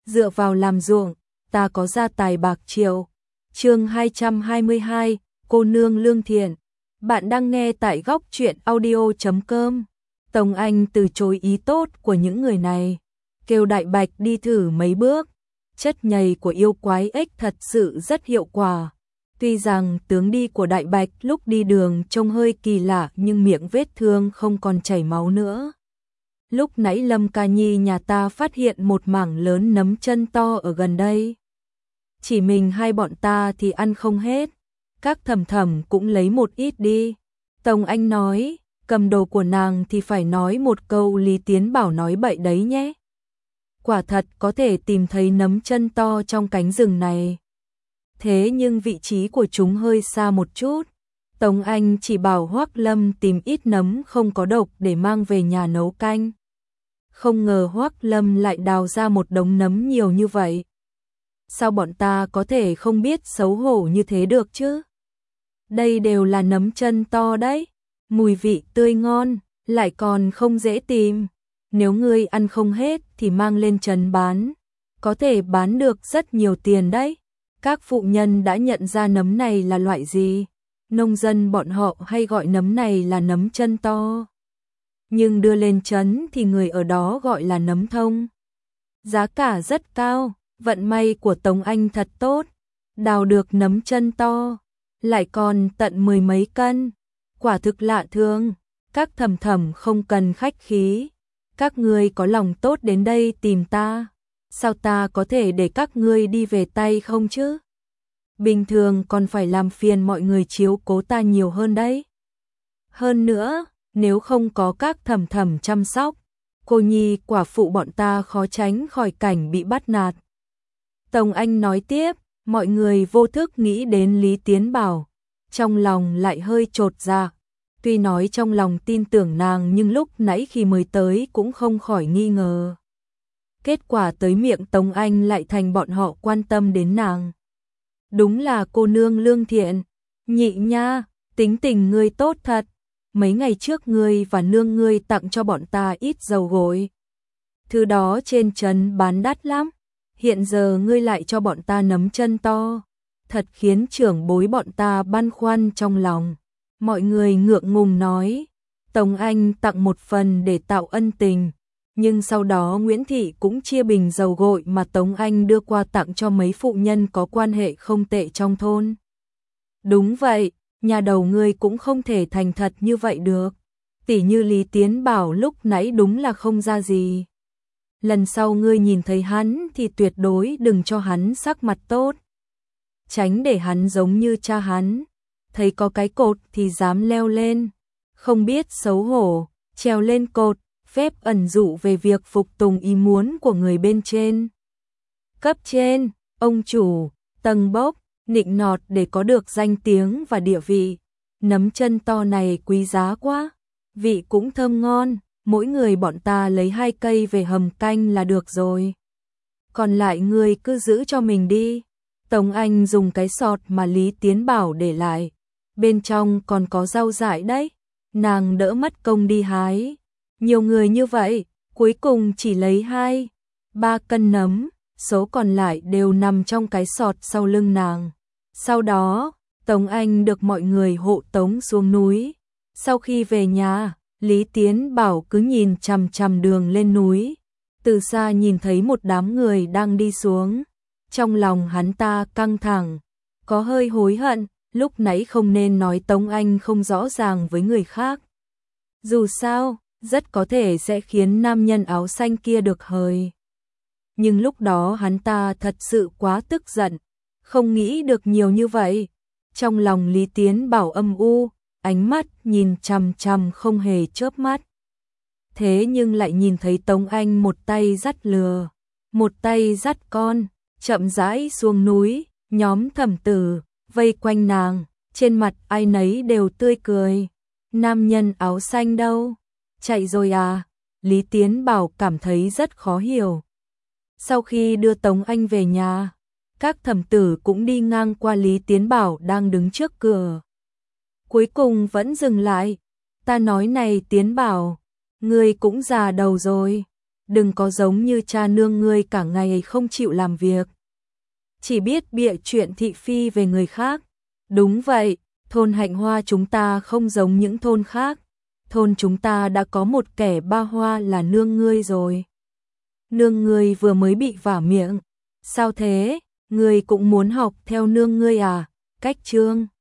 dựa vào làm ruộng, ta có gia tài bạc triệu. Chương 222, cô nương lương thiện. Bạn đang nghe tại góc truyện audio.com. Tống Anh từ chối ý tốt của những người này, kêu Đại Bạch đi thử mấy bước. Chất nhầy của yêu quái ếch thật sự rất hiệu quả. Tuy rằng tướng đi của Đại Bạch lúc đi đường trông hơi kỳ lạ, nhưng miệng vết thương không còn chảy máu nữa. Lúc nãy Lâm Ca Nhi nhà ta phát hiện một mảng lớn nấm chân to ở gần đây. Chỉ mình hai bọn ta thì ăn không hết, các thầm thầm cũng lấy một ít đi. Tống Anh nói, cầm đồ của nàng thì phải nói một câu Lý Tiến Bảo nói bậy đấy nhé. Quả thật có thể tìm thấy nấm chân to trong cánh rừng này. Thế nhưng vị trí của chúng hơi xa một chút. Tống Anh chỉ bảo Hoắc Lâm tìm ít nấm không có độc để mang về nhà nấu canh. Không ngờ Hoắc Lâm lại đào ra một đống nấm nhiều như vậy. Sao bọn ta có thể không biết xấu hổ như thế được chứ? Đây đều là nấm chân to đấy, mùi vị tươi ngon, lại còn không dễ tìm. Nếu ngươi ăn không hết thì mang lên trấn bán, có thể bán được rất nhiều tiền đấy. Các phụ nhân đã nhận ra nấm này là loại gì. Nông dân bọn họ hay gọi nấm này là nấm chân to, nhưng đưa lên trấn thì người ở đó gọi là nấm thông. Giá cả rất cao, vận may của Tống Anh thật tốt, đào được nấm chân to, lại còn tận 10 mấy cân. Quả thực lạ thường. Các thầm thầm không cần khách khí. Các ngươi có lòng tốt đến đây tìm ta, sao ta có thể để các ngươi đi về tay không chứ? Bình thường còn phải làm phiền mọi người chiếu cố ta nhiều hơn đấy. Hơn nữa, nếu không có các thầm thầm chăm sóc, cô nhi quả phụ bọn ta khó tránh khỏi cảnh bị bắt nạt. Tống Anh nói tiếp, mọi người vô thức nghĩ đến Lý Tiến Bảo, trong lòng lại hơi chột dạ. Tuy nói trong lòng tin tưởng nàng nhưng lúc nãy khi mới tới cũng không khỏi nghi ngờ. Kết quả tới miệng Tống Anh lại thành bọn họ quan tâm đến nàng. Đúng là cô nương lương thiện. Nhị nha, tính tình ngươi tốt thật. Mấy ngày trước ngươi và nương ngươi tặng cho bọn ta ít dầu gội. Thứ đó trên trấn bán đắt lắm. Hiện giờ ngươi lại cho bọn ta nấm chân to. Thật khiến trưởng bối bọn ta băn khoăn trong lòng. Mọi người ngượng ngùng nói, Tống Anh tặng một phần để tạo ân tình, nhưng sau đó Nguyễn Thị cũng chia bình dầu gội mà Tống Anh đưa qua tặng cho mấy phụ nhân có quan hệ không tệ trong thôn. Đúng vậy, nhà đầu ngươi cũng không thể thành thật như vậy được, tỉ như Lý Tiến Bảo lúc nãy đúng là không ra gì. Lần sau ngươi nhìn thấy hắn thì tuyệt đối đừng cho hắn sắc mặt tốt, tránh để hắn giống như cha hắn. Thấy có cái cột thì dám leo lên, không biết xấu hổ, trèo lên cột, phép ẩn dụ về việc phục tùng ý muốn của người bên trên. Cấp trên, ông chủ, tầng bốc, nịnh nọt để có được danh tiếng và địa vị. Nấm chân to này quý giá quá, vị cũng thơm ngon, mỗi người bọn ta lấy 2 cây về hầm canh là được rồi. Còn lại ngươi cứ giữ cho mình đi. Tống Anh dùng cái sọt mà Lý Tiến Bảo để lại. Bên trong còn có rau dại đấy, nàng đỡ mất công đi hái. Nhiều người như vậy, cuối cùng chỉ lấy 2-3 cân nấm, số còn lại đều nằm trong cái sọt sau lưng nàng. Sau đó, Tống Anh được mọi người hộ tống xuống núi. Sau khi về nhà, Lý Tiến Bảo cứ nhìn chằm chằm đường lên núi. Từ xa nhìn thấy một đám người đang đi xuống. Trong lòng hắn ta căng thẳng, có hơi hối hận. Lúc nãy không nên nói Tống Anh không rõ ràng với người khác. Dù sao, rất có thể sẽ khiến nam nhân áo xanh kia được hời. Nhưng lúc đó hắn ta thật sự quá tức giận, không nghĩ được nhiều như vậy. Trong lòng Lý Tiến Bảo âm u, ánh mắt nhìn chằm chằm không hề chớp mắt. Thế nhưng lại nhìn thấy Tống Anh một tay dắt lừa, một tay dắt con, chậm rãi xuống núi, nhóm thẩm tử vây quanh nàng, trên mặt ai nấy đều tươi cười. Nam nhân áo xanh đâu? Chạy rồi à? Lý Tiến Bảo cảm thấy rất khó hiểu. Sau khi đưa Tống Anh về nhà, các thẩm tử cũng đi ngang qua Lý Tiến Bảo đang đứng trước cửa. Cuối cùng vẫn dừng lại. Ta nói này Tiến Bảo, ngươi cũng già đầu rồi, đừng có giống như cha nương ngươi cả ngày không chịu làm việc. Chỉ biết bịa chuyện thị phi về người khác. Đúng vậy, thôn Hạnh Hoa chúng ta không giống những thôn khác. Thôn chúng ta đã có một kẻ ba hoa là nương ngươi rồi. Nương ngươi vừa mới bị vả miệng. Sao thế, ngươi cũng muốn học theo nương ngươi à? Cách Trương